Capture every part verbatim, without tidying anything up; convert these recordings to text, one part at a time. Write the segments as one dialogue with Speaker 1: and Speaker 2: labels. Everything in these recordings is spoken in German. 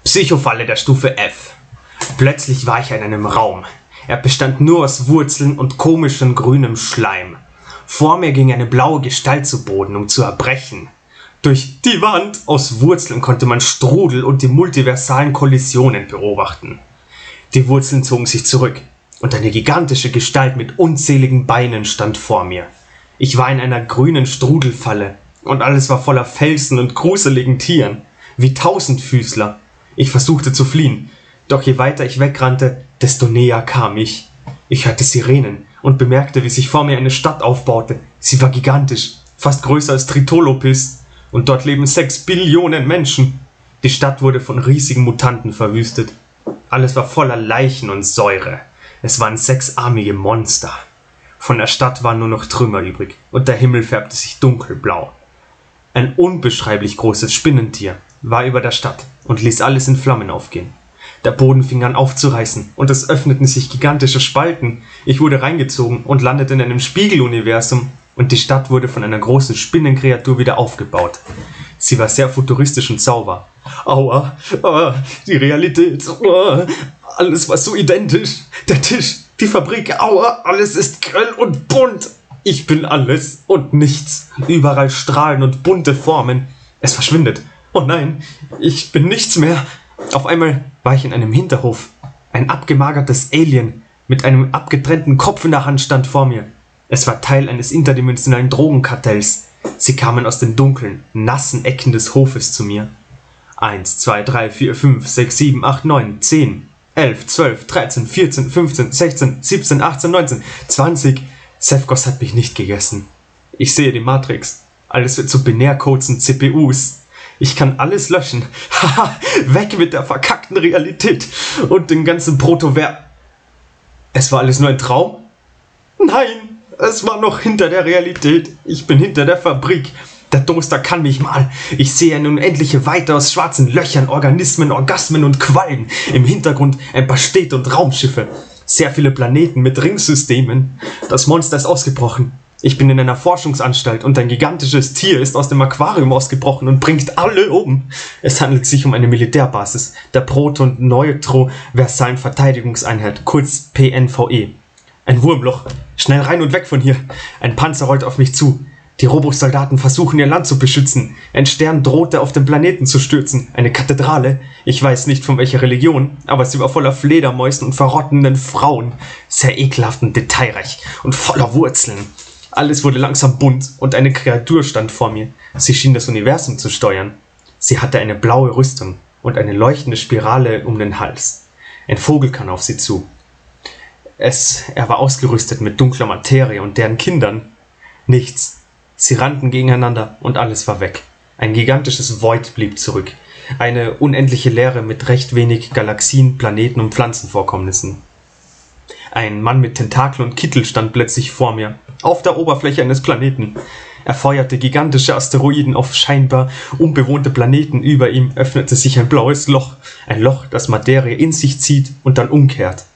Speaker 1: Psychofalle der Stufe F. Plötzlich war ich in einem Raum. Er bestand nur aus Wurzeln und komischem grünem Schleim. Vor mir ging eine blaue Gestalt zu Boden, um zu erbrechen. Durch die Wand aus Wurzeln konnte man Strudel und die multiversalen Kollisionen beobachten. Die Wurzeln zogen sich zurück und eine gigantische Gestalt mit unzähligen Beinen stand vor mir. Ich war in einer grünen Strudelfalle und alles war voller Felsen und gruseligen Tieren, wie Tausendfüßler. Ich versuchte zu fliehen, doch je weiter ich wegrannte, desto näher kam ich. Ich hörte Sirenen und bemerkte, wie sich vor mir eine Stadt aufbaute. Sie war gigantisch, fast größer als Tritolopis, und dort leben sechs Billionen Menschen. Die Stadt wurde von riesigen Mutanten verwüstet. Alles war voller Leichen und Säure. Es waren sechsarmige Monster. Von der Stadt waren nur noch Trümmer übrig und der Himmel färbte sich dunkelblau. Ein unbeschreiblich großes Spinnentier war über der Stadt und ließ alles in Flammen aufgehen. Der Boden fing an aufzureißen und es öffneten sich gigantische Spalten. Ich wurde reingezogen und landete in einem Spiegeluniversum und die Stadt wurde von einer großen Spinnenkreatur wieder aufgebaut. Sie war sehr futuristisch und sauber. Aua, aua, die Realität, aua, alles war so identisch. Der Tisch, die Fabrik, aua, alles ist grell und bunt. Ich bin alles und nichts. Überall Strahlen und bunte Formen. Es verschwindet. Oh nein, ich bin nichts mehr. Auf einmal war ich in einem Hinterhof. Ein abgemagertes Alien mit einem abgetrennten Kopf in der Hand stand vor mir. Es war Teil eines interdimensionalen Drogenkartells. Sie kamen aus den dunklen, nassen Ecken des Hofes zu mir. Eins, zwei, drei, vier, fünf, sechs, sieben, acht, neun, zehn, elf, zwölf, dreizehn, vierzehn, fünfzehn, sechzehn, siebzehn, achtzehn, neunzehn, zwanzig. Sefkos hat mich nicht gegessen. Ich sehe die Matrix. Alles wird zu Binärcodes und C P Us. Ich kann alles löschen. Haha, weg mit der verkackten Realität und den ganzen Protover... Es war alles nur ein Traum? Nein, es war noch hinter der Realität. Ich bin hinter der Fabrik. Der Toaster kann mich mal. Ich sehe eine unendliche Weite aus schwarzen Löchern, Organismen, Orgasmen und Quallen. Im Hintergrund ein paar Städte und Raumschiffe. Sehr viele Planeten mit Ringsystemen. Das Monster ist ausgebrochen. Ich bin in einer Forschungsanstalt und ein gigantisches Tier ist aus dem Aquarium ausgebrochen und bringt alle um. Es handelt sich um eine Militärbasis, der Proton-Neutroversalen Verteidigungseinheit, kurz P N V E. Ein Wurmloch. Schnell rein und weg von hier. Ein Panzer rollt auf mich zu. Die Robosoldaten versuchen ihr Land zu beschützen. Ein Stern drohte auf den Planeten zu stürzen. Eine Kathedrale. Ich weiß nicht von welcher Religion, aber sie war voller Fledermäusen und verrottenden Frauen. Sehr ekelhaft und detailreich und voller Wurzeln. Alles wurde langsam bunt und eine Kreatur stand vor mir. Sie schien das Universum zu steuern. Sie hatte eine blaue Rüstung und eine leuchtende Spirale um den Hals. Ein Vogel kam auf sie zu. Es, er war ausgerüstet mit dunkler Materie und deren Kindern. Nichts. Sie rannten gegeneinander und alles war weg. Ein gigantisches Void blieb zurück. Eine unendliche Leere mit recht wenig Galaxien, Planeten und Pflanzenvorkommnissen. Ein Mann mit Tentakel und Kittel stand plötzlich vor mir, auf der Oberfläche eines Planeten. Er feuerte gigantische Asteroiden auf scheinbar unbewohnte Planeten. Über ihm öffnete sich ein blaues Loch. Ein Loch, das Materie in sich zieht und dann umkehrt.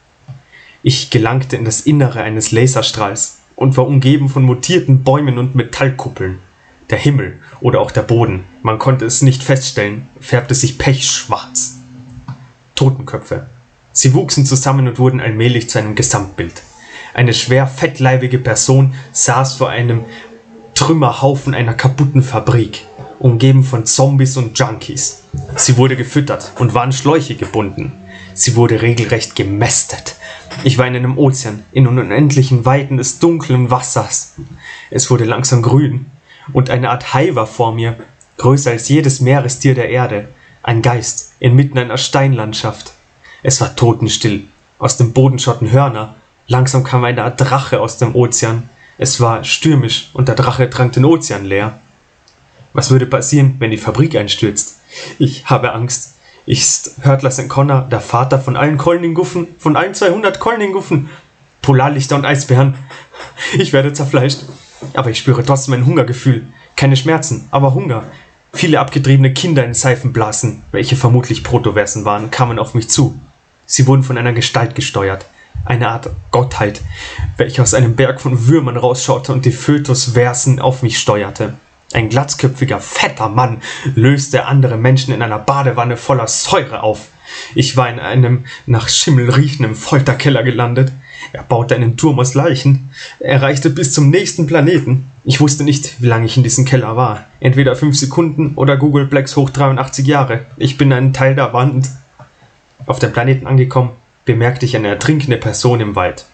Speaker 1: Ich gelangte in das Innere eines Laserstrahls und war umgeben von mutierten Bäumen und Metallkuppeln. Der Himmel oder auch der Boden, man konnte es nicht feststellen, färbte sich pechschwarz. Totenköpfe. Sie wuchsen zusammen und wurden allmählich zu einem Gesamtbild. Eine schwer fettleibige Person saß vor einem Trümmerhaufen einer kaputten Fabrik, umgeben von Zombies und Junkies. Sie wurde gefüttert und war an Schläuche gebunden. Sie wurde regelrecht gemästet. Ich war in einem Ozean, in unendlichen Weiten des dunklen Wassers. Es wurde langsam grün und eine Art Hai war vor mir, größer als jedes Meerestier der Erde. Ein Geist inmitten einer Steinlandschaft. Es war totenstill. Aus dem Boden schossen Hörner. Langsam kam eine Art Drache aus dem Ozean. Es war stürmisch und der Drache trank den Ozean leer. Was würde passieren, wenn die Fabrik einstürzt? Ich habe Angst. Ist Hurtler Sankt Connor der Vater von allen Kolninguffen, von allen zweihundert Kolninguffen? Polarlichter und Eisbären. Ich werde zerfleischt. Aber ich spüre trotzdem ein Hungergefühl. Keine Schmerzen, aber Hunger. Viele abgetriebene Kinder in Seifenblasen, welche vermutlich Protoversen waren, kamen auf mich zu. Sie wurden von einer Gestalt gesteuert. Eine Art Gottheit, welche aus einem Berg von Würmern rausschaute und die Fötusversen auf mich steuerte. Ein glatzköpfiger, fetter Mann löste andere Menschen in einer Badewanne voller Säure auf. Ich war in einem nach Schimmel riechenden Folterkeller gelandet. Er baute einen Turm aus Leichen. Er reichte bis zum nächsten Planeten. Ich wusste nicht, wie lange ich in diesem Keller war. Entweder fünf Sekunden oder Google Plex hoch dreiundachtzig Jahre. Ich bin ein Teil der Wand. Auf dem Planeten angekommen, bemerkte ich eine ertrinkende Person im Wald.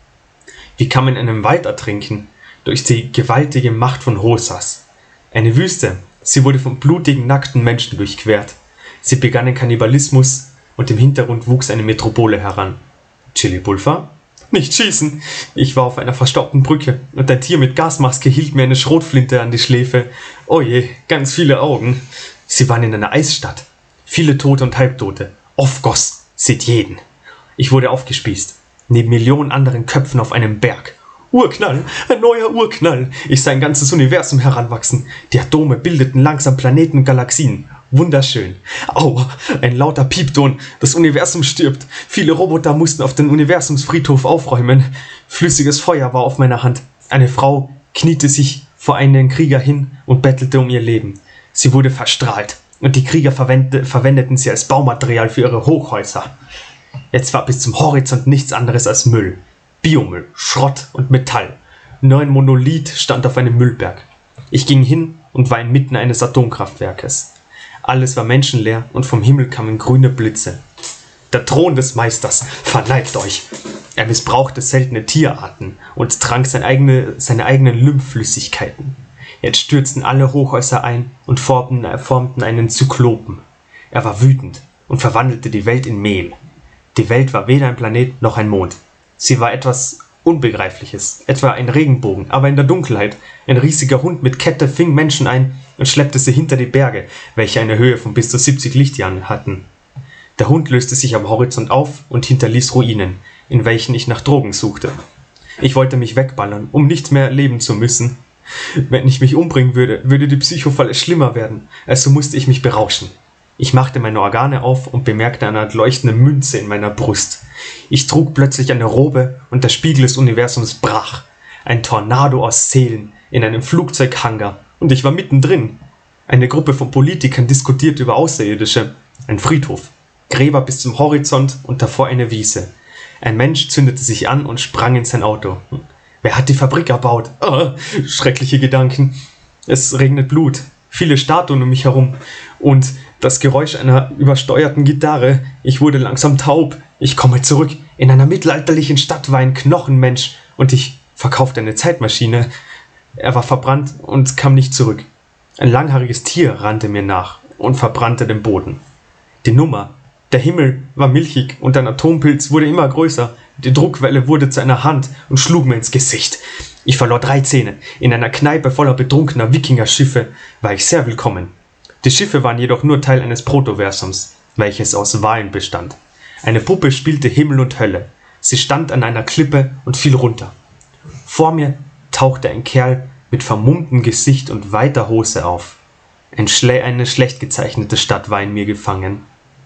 Speaker 1: Wie kann man in einem Wald ertrinken? Durch die gewaltige Macht von Hosas. Eine Wüste. Sie wurde von blutigen, nackten Menschen durchquert. Sie begannen Kannibalismus und im Hintergrund wuchs eine Metropole heran. Chili-Pulver? Nicht schießen! Ich war auf einer verstaubten Brücke und ein Tier mit Gasmaske hielt mir eine Schrotflinte an die Schläfe. Oh je, ganz viele Augen. Sie waren in einer Eisstadt. Viele Tote und Halbtote. Ofgos sieht jeden. Ich wurde aufgespießt. Neben Millionen anderen Köpfen auf einem Berg. Urknall, ein neuer Urknall. Ich sah ein ganzes Universum heranwachsen. Die Atome bildeten langsam Planeten und Galaxien. Wunderschön. Au, ein lauter Piepton. Das Universum stirbt. Viele Roboter mussten auf den Universumsfriedhof aufräumen. Flüssiges Feuer war auf meiner Hand. Eine Frau kniete sich vor einen Krieger hin und bettelte um ihr Leben. Sie wurde verstrahlt und die Krieger verwendete, verwendeten sie als Baumaterial für ihre Hochhäuser. Jetzt war bis zum Horizont nichts anderes als Müll. Biomüll, Schrott und Metall. Nur ein Monolith stand auf einem Müllberg. Ich ging hin und war inmitten eines Atomkraftwerkes. Alles war menschenleer und vom Himmel kamen grüne Blitze. Der Thron des Meisters, verneigt euch! Er missbrauchte seltene Tierarten und trank seine, eigene, seine eigenen Lymphflüssigkeiten. Jetzt stürzten alle Hochhäuser ein und formten, formten einen Zyklopen. Er war wütend und verwandelte die Welt in Mehl. Die Welt war weder ein Planet noch ein Mond. Sie war etwas Unbegreifliches, etwa ein Regenbogen, aber in der Dunkelheit. Ein riesiger Hund mit Kette fing Menschen ein und schleppte sie hinter die Berge, welche eine Höhe von bis zu siebzig Lichtjahren hatten. Der Hund löste sich am Horizont auf und hinterließ Ruinen, in welchen ich nach Drogen suchte. Ich wollte mich wegballern, um nicht mehr leben zu müssen. Wenn ich mich umbringen würde, würde die Psychofalle schlimmer werden, also musste ich mich berauschen. Ich machte meine Organe auf und bemerkte eine leuchtende Münze in meiner Brust. Ich trug plötzlich eine Robe und der Spiegel des Universums brach. Ein Tornado aus Seelen in einem Flugzeughangar und ich war mittendrin. Eine Gruppe von Politikern diskutierte über Außerirdische. Ein Friedhof. Gräber bis zum Horizont und davor eine Wiese. Ein Mensch zündete sich an und sprang in sein Auto. Wer hat die Fabrik erbaut? Oh, schreckliche Gedanken. Es regnet Blut. Viele Statuen um mich herum. Und das Geräusch einer übersteuerten Gitarre. Ich wurde langsam taub. Ich komme zurück. In einer mittelalterlichen Stadt war ein Knochenmensch und ich verkaufte eine Zeitmaschine. Er war verbrannt und kam nicht zurück. Ein langhaariges Tier rannte mir nach und verbrannte den Boden. Die Nummer. Der Himmel war milchig und ein Atompilz wurde immer größer. Die Druckwelle wurde zu einer Hand und schlug mir ins Gesicht. Ich verlor drei Zähne. In einer Kneipe voller betrunkener Wikinger-Schiffe war ich sehr willkommen. Die Schiffe waren jedoch nur Teil eines Protoversums, welches aus Walen bestand. Eine Puppe spielte Himmel und Hölle. Sie stand an einer Klippe und fiel runter. Vor mir tauchte ein Kerl mit vermummtem Gesicht und weiter Hose auf. Ein Schle- eine schlecht gezeichnete Stadt war in mir gefangen.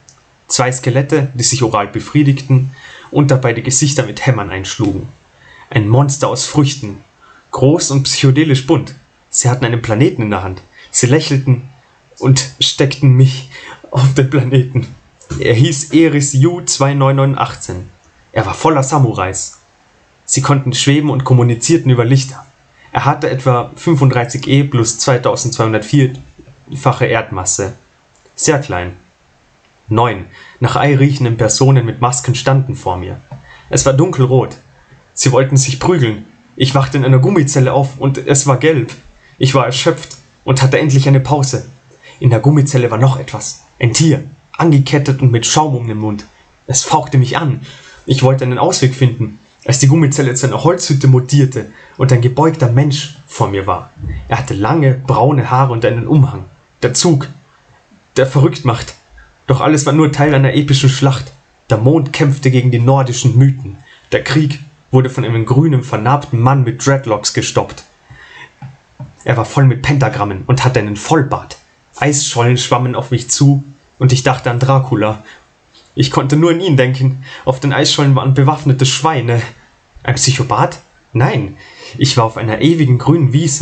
Speaker 1: Zwei Skelette, die sich oral befriedigten und dabei die Gesichter mit Hämmern einschlugen. Ein Monster aus Früchten, groß und psychedelisch bunt. Sie hatten einen Planeten in der Hand. Sie lächelten und steckten mich auf den Planeten. Er hieß Eris U zwei neun neun ein acht. Er war voller Samurais. Sie konnten schweben und kommunizierten über Lichter. Er hatte etwa fünfunddreißig E plus zweitausendzweihundertvier-fache Erdmasse. Sehr klein. Neun nach Ei riechenden Personen mit Masken standen vor mir. Es war dunkelrot. Sie wollten sich prügeln. Ich wachte in einer Gummizelle auf und es war gelb. Ich war erschöpft und hatte endlich eine Pause. In der Gummizelle war noch etwas. Ein Tier, angekettet und mit Schaum um den Mund. Es fauchte mich an. Ich wollte einen Ausweg finden, als die Gummizelle zu einer Holzhütte mutierte und ein gebeugter Mensch vor mir war. Er hatte lange, braune Haare und einen Umhang. Der Zug, der verrückt macht. Doch alles war nur Teil einer epischen Schlacht. Der Mond kämpfte gegen die nordischen Mythen. Der Krieg wurde von einem grünen, vernarbten Mann mit Dreadlocks gestoppt. Er war voll mit Pentagrammen und hatte einen Vollbart. Eisschollen schwammen auf mich zu und ich dachte an Dracula. Ich konnte nur an ihn denken. Auf den Eisschollen waren bewaffnete Schweine. Ein Psychopath? Nein, ich war auf einer ewigen grünen Wiese.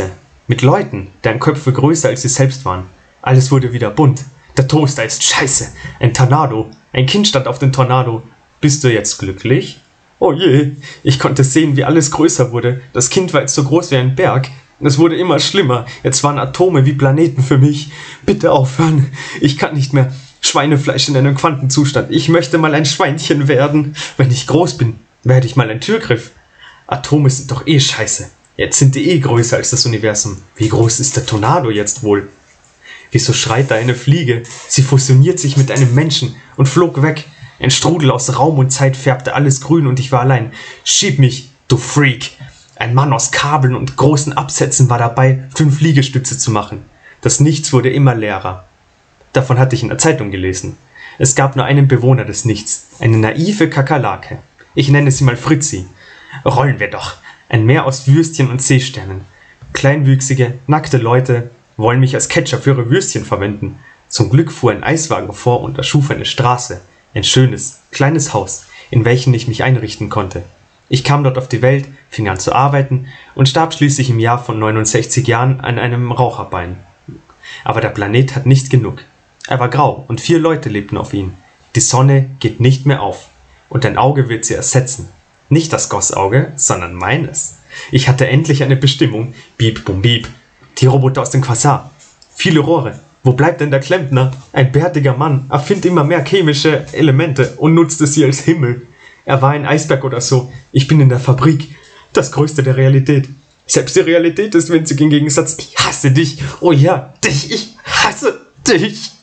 Speaker 1: Mit Leuten, deren Köpfe größer als sie selbst waren. Alles wurde wieder bunt. Der Toaster ist scheiße. Ein Tornado. Ein Kind stand auf dem Tornado. Bist du jetzt glücklich? Oh je, ich konnte sehen, wie alles größer wurde. Das Kind war jetzt so groß wie ein Berg. Es wurde immer schlimmer. Jetzt waren Atome wie Planeten für mich. Bitte aufhören. Ich kann nicht mehr. Schweinefleisch in einem Quantenzustand. Ich möchte mal ein Schweinchen werden. Wenn ich groß bin, werde ich mal ein Türgriff. Atome sind doch eh scheiße. Jetzt sind die eh größer als das Universum. Wie groß ist der Tornado jetzt wohl? Wieso schreit da eine Fliege? Sie fusioniert sich mit einem Menschen und flog weg. Ein Strudel aus Raum und Zeit färbte alles grün und ich war allein. Schieb mich, du Freak! Ein Mann aus Kabeln und großen Absätzen war dabei, fünf Liegestütze zu machen. Das Nichts wurde immer leerer. Davon hatte ich in der Zeitung gelesen. Es gab nur einen Bewohner des Nichts, eine naive Kakerlake. Ich nenne sie mal Fritzi. Rollen wir doch. Ein Meer aus Würstchen und Seesternen. Kleinwüchsige, nackte Leute wollen mich als Ketchup für ihre Würstchen verwenden. Zum Glück fuhr ein Eiswagen vor und erschuf eine Straße. Ein schönes, kleines Haus, in welchem ich mich einrichten konnte. Ich kam dort auf die Welt, fing an zu arbeiten und starb schließlich im Jahr von neunundsechzig Jahren an einem Raucherbein. Aber der Planet hat nicht genug. Er war grau und vier Leute lebten auf ihm. Die Sonne geht nicht mehr auf und ein Auge wird sie ersetzen. Nicht das Gossauge, sondern meines. Ich hatte endlich eine Bestimmung. Bieb, bum, bieb. Die Roboter aus dem Quasar. Viele Rohre. Wo bleibt denn der Klempner? Ein bärtiger Mann erfindet immer mehr chemische Elemente und nutzte sie als Himmel. Er war ein Eisberg oder so. Ich bin in der Fabrik. Das Größte der Realität. Selbst die Realität ist winzig im Gegensatz. Ich hasse dich. Oh ja, dich. Ich hasse dich.